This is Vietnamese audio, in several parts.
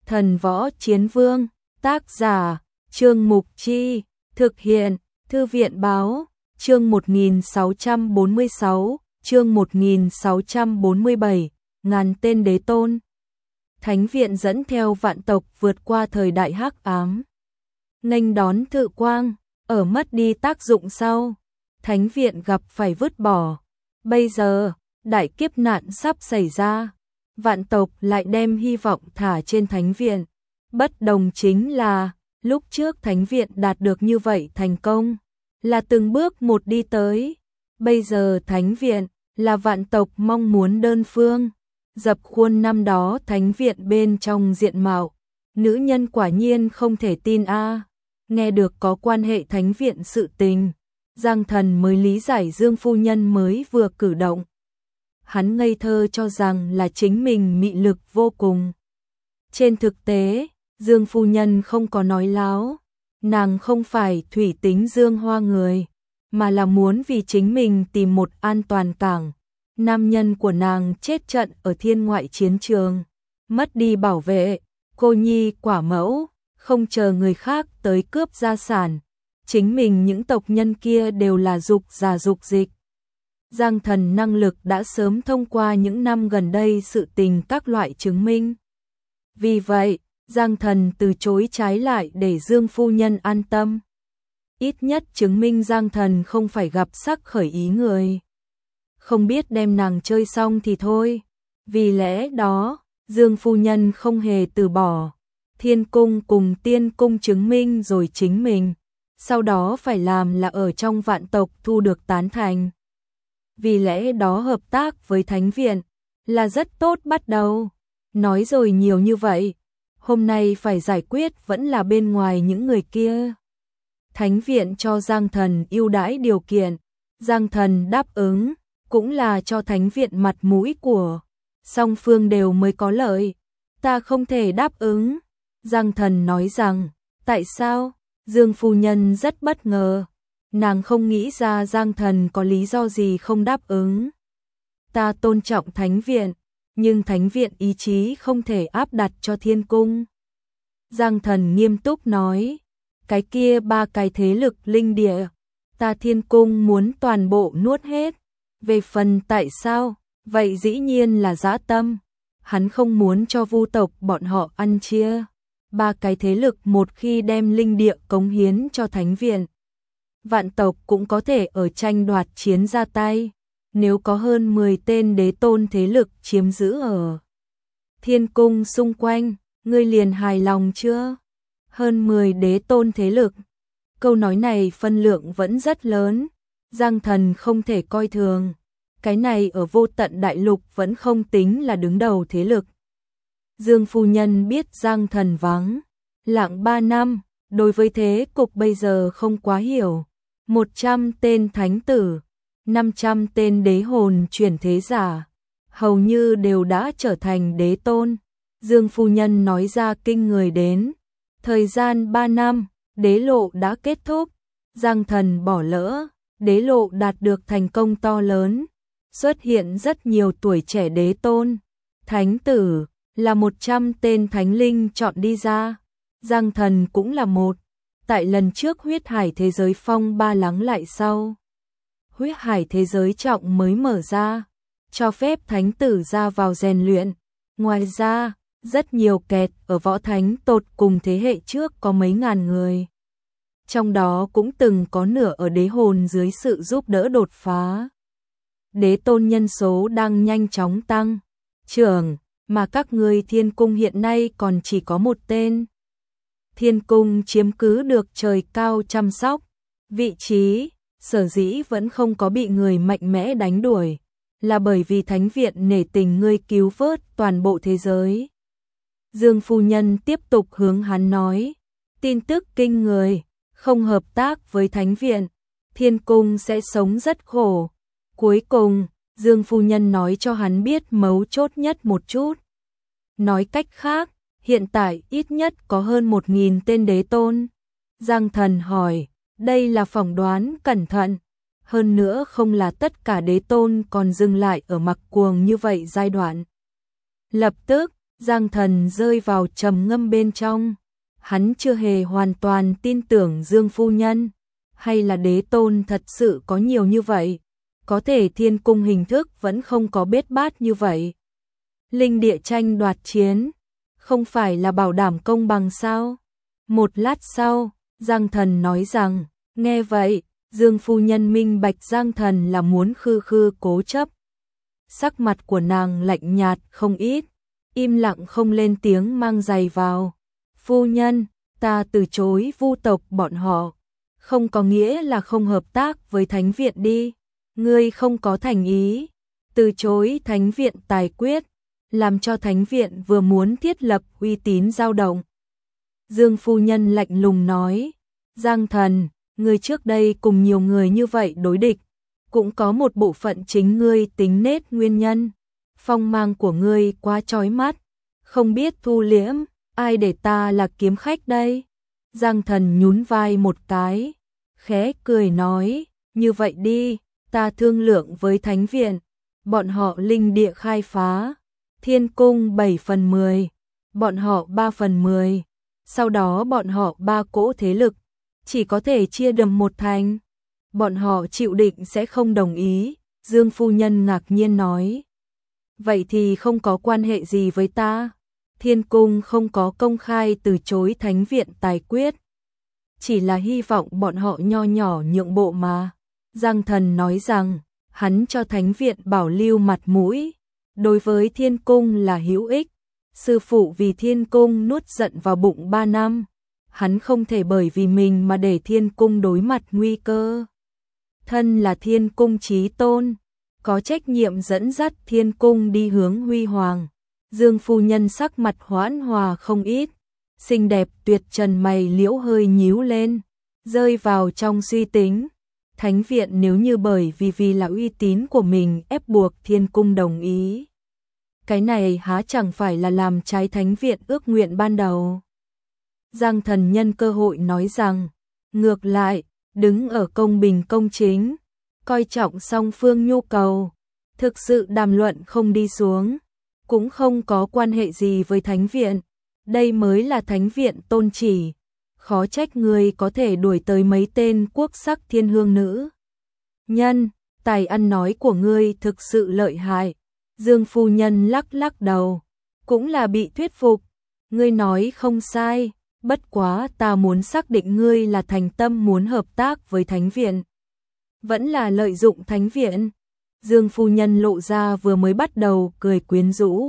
Thần Võ Chiến Vương, tác giả, Trương Mục Chi, thực hiện, Thư viện Báo, chương 1646, chương 1647, ngàn tên đế tôn. Thánh viện dẫn theo vạn tộc vượt qua thời đại hắc ám. Nghênh đón Thự Quang, ở mất đi tác dụng sau, Thánh viện gặp phải vứt bỏ. Bây giờ, đại kiếp nạn sắp xảy ra, vạn tộc lại đem hy vọng thả trên Thánh viện. Bất đồng chính là, lúc trước Thánh viện đạt được như vậy thành công, là từng bước một đi tới. Bây giờ Thánh viện là vạn tộc mong muốn đơn phương. Dập khuôn năm đó Thánh viện bên trong diện mạo, nữ nhân quả nhiên không thể tin a. Nghe được có quan hệ Thánh viện sự tình, Giang Thần mới lý giải Dương phu nhân mới vừa cử động. Hắn ngây thơ cho rằng là chính mình mị lực vô cùng. Trên thực tế, Dương phu nhân không có nói láo, nàng không phải thủy tính Dương Hoa người, mà là muốn vì chính mình tìm một an toàn cảng. Nam nhân của nàng chết trận ở thiên ngoại chiến trường, mất đi bảo vệ, cô nhi quả mẫu, không chờ người khác tới cướp gia sản. Chính mình những tộc nhân kia đều là dục giả dục dịch. Giang Thần năng lực đã sớm thông qua những năm gần đây sự tình các loại chứng minh. Vì vậy, Giang Thần từ chối trái lại để Dương phu nhân an tâm. Ít nhất chứng minh Giang Thần không phải gặp sắc khởi ý người. Không biết đem nàng chơi xong thì thôi. Vì lẽ đó, Dương phu nhân không hề từ bỏ. Thiên cung cùng tiên cung chứng minh rồi chính mình. Sau đó phải làm là ở trong vạn tộc thu được tán thành. Vì lẽ đó hợp tác với Thánh viện là rất tốt bắt đầu. Nói rồi nhiều như vậy, hôm nay phải giải quyết vẫn là bên ngoài những người kia. Thánh viện cho Giang Thần ưu đãi điều kiện, Giang Thần đáp ứng, cũng là cho Thánh viện mặt mũi của song phương đều mới có lợi. Ta không thể đáp ứng. Giang Thần nói rằng, tại sao? Dương phu nhân rất bất ngờ, nàng không nghĩ ra Giang Thần có lý do gì không đáp ứng. Ta tôn trọng Thánh viện, nhưng Thánh viện ý chí không thể áp đặt cho Thiên cung. Giang Thần nghiêm túc nói, cái kia ba cái thế lực linh địa, ta Thiên cung muốn toàn bộ nuốt hết. Về phần tại sao, vậy dĩ nhiên là dã tâm. Hắn không muốn cho Vu tộc bọn họ ăn chia. Ba cái thế lực một khi đem linh địa cống hiến cho Thánh viện, vạn tộc cũng có thể ở tranh đoạt chiến ra tay. Nếu có hơn 10 tên đế tôn thế lực chiếm giữ ở Thiên cung xung quanh, ngươi liền hài lòng chưa? Hơn 10 đế tôn thế lực. Câu nói này phân lượng vẫn rất lớn, Giang Thần không thể coi thường. Cái này ở Vô Tận Đại Lục vẫn không tính là đứng đầu thế lực. Dương phu nhân biết Giang Thần vắng lặng 3 năm, đối với thế cục bây giờ không quá hiểu. 100 tên thánh tử, 500 tên đế hồn chuyển thế giả, hầu như đều đã trở thành đế tôn. Dương phu nhân nói ra kinh người đến. Thời gian 3 năm, đế lộ đã kết thúc. Giang Thần bỏ lỡ, đế lộ đạt được thành công to lớn. Xuất hiện rất nhiều tuổi trẻ đế tôn, thánh tử, là 100 tên thánh linh chọn đi ra. Giang Thần cũng là một. Tại lần trước huyết hải thế giới phong ba lắng lại sau, huyết hải thế giới trọng mới mở ra, cho phép thánh tử ra vào rèn luyện. Ngoài ra, rất nhiều kẹt ở võ thánh tột cùng thế hệ trước có mấy ngàn người. Trong đó cũng từng có nửa ở đế hồn dưới sự giúp đỡ đột phá. Đế tôn nhân số đang nhanh chóng tăng trưởng, mà các ngươi Thiên cung hiện nay còn chỉ có một tên. Thiên cung chiếm cứ được trời cao chăm sóc vị trí, sở dĩ vẫn không có bị người mạnh mẽ đánh đuổi, là bởi vì Thánh viện nể tình ngươi cứu vớt toàn bộ thế giới. Dương phu nhân tiếp tục hướng hắn nói, tin tức kinh người, không hợp tác với Thánh viện, Thiên cung sẽ sống rất khổ. Cuối cùng, Dương phu nhân nói cho hắn biết mấu chốt nhất một chút. Nói cách khác, hiện tại ít nhất có hơn 1000 tên đế tôn. Giang Thần hỏi, đây là phỏng đoán cẩn thận. Hơn nữa không là tất cả đế tôn còn dừng lại ở mặc cuồng như vậy giai đoạn. Lập tức, Giang Thần rơi vào trầm ngâm bên trong. Hắn chưa hề hoàn toàn tin tưởng Dương phu nhân, hay là đế tôn thật sự có nhiều như vậy, có thể thiên cung hình thức vẫn không có bết bát như vậy. Linh địa tranh đoạt chiến, không phải là bảo đảm công bằng sao? Một lát sau, Giang Thần nói rằng, nghe vậy, Dương phu nhân minh bạch Giang Thần là muốn khư khư cố chấp. Sắc mặt của nàng lạnh nhạt không ít, im lặng không lên tiếng mang giày vào. Phu nhân, ta từ chối Vu tộc bọn họ, không có nghĩa là không hợp tác với Thánh viện đi. Ngươi không có thành ý, từ chối Thánh viện tài quyết, làm cho Thánh viện vừa muốn thiết lập uy tín dao động. Dương phu nhân lạnh lùng nói, Giang Thần, ngươi trước đây cùng nhiều người như vậy đối địch, cũng có một bộ phận chính ngươi tính nết nguyên nhân. Phong mang của ngươi quá chói mắt, không biết thu liễm, ai để ta là kiếm khách đây? Giang Thần nhún vai một cái, khẽ cười nói, như vậy đi, ta thương lượng với Thánh viện, bọn họ linh địa khai phá, thiên cung 7/10, bọn họ 3/10, sau đó bọn họ 3 cỗ thế lực, chỉ có thể chia đầm một thành. Bọn họ chịu định sẽ không đồng ý, Dương phu nhân ngạc nhiên nói. Vậy thì không có quan hệ gì với ta. Thiên cung không có công khai từ chối Thánh viện tài quyết. Chỉ là hy vọng bọn họ nho nhỏ nhượng bộ mà. Giang Thần nói rằng, hắn cho Thánh viện bảo lưu mặt mũi. Đối với Thiên cung là hữu ích. Sư phụ vì Thiên cung nuốt giận vào bụng 3 năm. Hắn không thể bởi vì mình mà để Thiên cung đối mặt nguy cơ. Thân là Thiên cung chí tôn, có trách nhiệm dẫn dắt Thiên cung đi hướng huy hoàng. Dương phu nhân sắc mặt hoãn hòa không ít, xinh đẹp tuyệt trần mày liễu hơi nhíu lên, rơi vào trong suy tính. Thánh viện nếu như bởi vì là uy tín của mình ép buộc Thiên cung đồng ý, cái này há chẳng phải là làm trái Thánh viện ước nguyện ban đầu. Giang Thần nhân cơ hội nói rằng, ngược lại, đứng ở công bình công chính, coi trọng song phương nhu cầu, thực sự đàm luận không đi xuống, cũng không có quan hệ gì với Thánh viện, đây mới là Thánh viện tôn chỉ, khó trách người có thể đuổi tới mấy tên quốc sắc thiên hương nữ. Nhân, tài ăn nói của ngươi thực sự lợi hại. Dương phu nhân lắc lắc đầu, cũng là bị thuyết phục, ngươi nói không sai. Bất quá ta muốn xác định ngươi là thành tâm muốn hợp tác với Thánh viện, vẫn là lợi dụng Thánh viện. Dương phu nhân lộ ra vừa mới bắt đầu cười quyến rũ,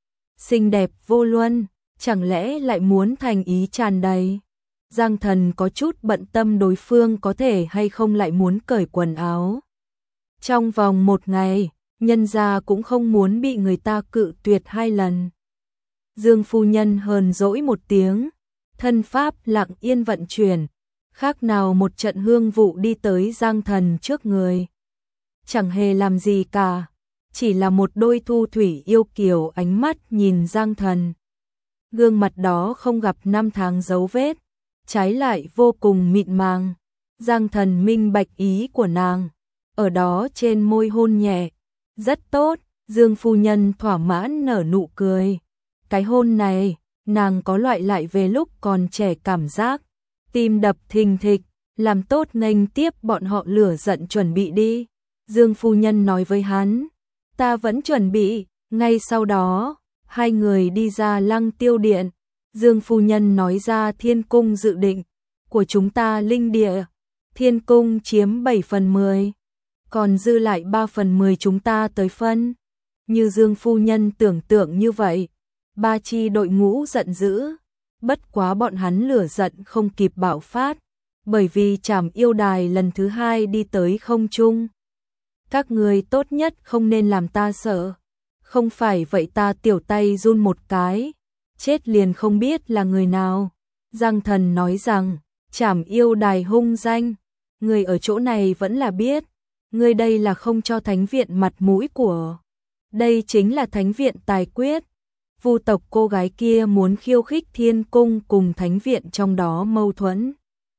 xinh đẹp vô luân, chẳng lẽ lại muốn thành ý tràn đầy. Giang Thần có chút bận tâm đối phương có thể hay không lại muốn cởi quần áo. Trong vòng 1 ngày, nhân gia cũng không muốn bị người ta cự tuyệt 2 lần. Dương phu nhân hờn dỗi một tiếng, thân pháp lặng yên vận chuyển, khác nào một trận hương vụ đi tới Giang Thần trước người. Chẳng hề làm gì cả, chỉ là một đôi thu thủy yêu kiều ánh mắt nhìn Giang Thần. Gương mặt đó không gặp năm tháng dấu vết, trái lại vô cùng mịn màng. Giang Thần minh bạch ý của nàng, ở đó trên môi hôn nhẹ. Rất tốt, Dương phu nhân thỏa mãn nở nụ cười. Cái hôn này, nàng có loại lại về lúc còn trẻ cảm giác, tim đập thình thịch, làm tốt nghênh tiếp bọn họ lửa giận chuẩn bị đi. Dương phu nhân nói với hắn, ta vẫn chuẩn bị. Ngay sau đó, 2 người đi ra Lăng Tiêu điện. Dương phu nhân nói ra Thiên cung dự định của chúng ta linh địa, Thiên cung chiếm 7/10, còn dư lại 3/10 chúng ta tới phân. Như Dương phu nhân tưởng tượng như vậy, 3 chi đội ngũ giận dữ, bất quá bọn hắn lửa giận không kịp bạo phát, bởi vì Trảm Yêu Đài lần thứ 2 đi tới không trung. Các người tốt nhất không nên làm ta sợ, không phải vậy ta tiểu tay run một cái, chết liền không biết là người nào. Giang Thần nói rằng, Trảm Yêu Đài hung danh, người ở chỗ này vẫn là biết, người đây là không cho Thánh viện mặt mũi của. Đây chính là Thánh viện tài quyết. Vu tộc cô gái kia muốn khiêu khích Thiên cung cùng Thánh viện trong đó mâu thuẫn.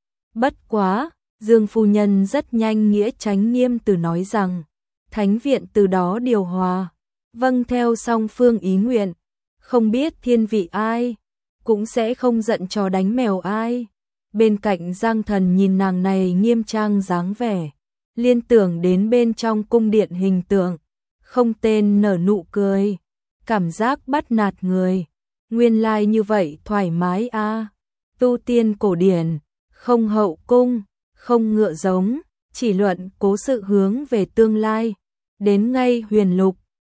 Bất quá, Dương phu nhân rất nhanh nghĩa tránh nghiêm từ nói rằng, Thánh viện từ đó điều hòa, vâng theo song phương ý nguyện, không biết thiên vị ai, cũng sẽ không giận chó đánh mèo ai. Bên cạnh Giang Thần nhìn nàng này nghiêm trang dáng vẻ, liên tưởng đến bên trong cung điện hình tượng, không tên nở nụ cười, cảm giác bắt nạt người. Nguyên lai như vậy thoải mái a. Tu tiên cổ điển, không hậu cung, không ngựa giống, chỉ luận cố sự hướng về tương lai. Đến ngay huyền lục,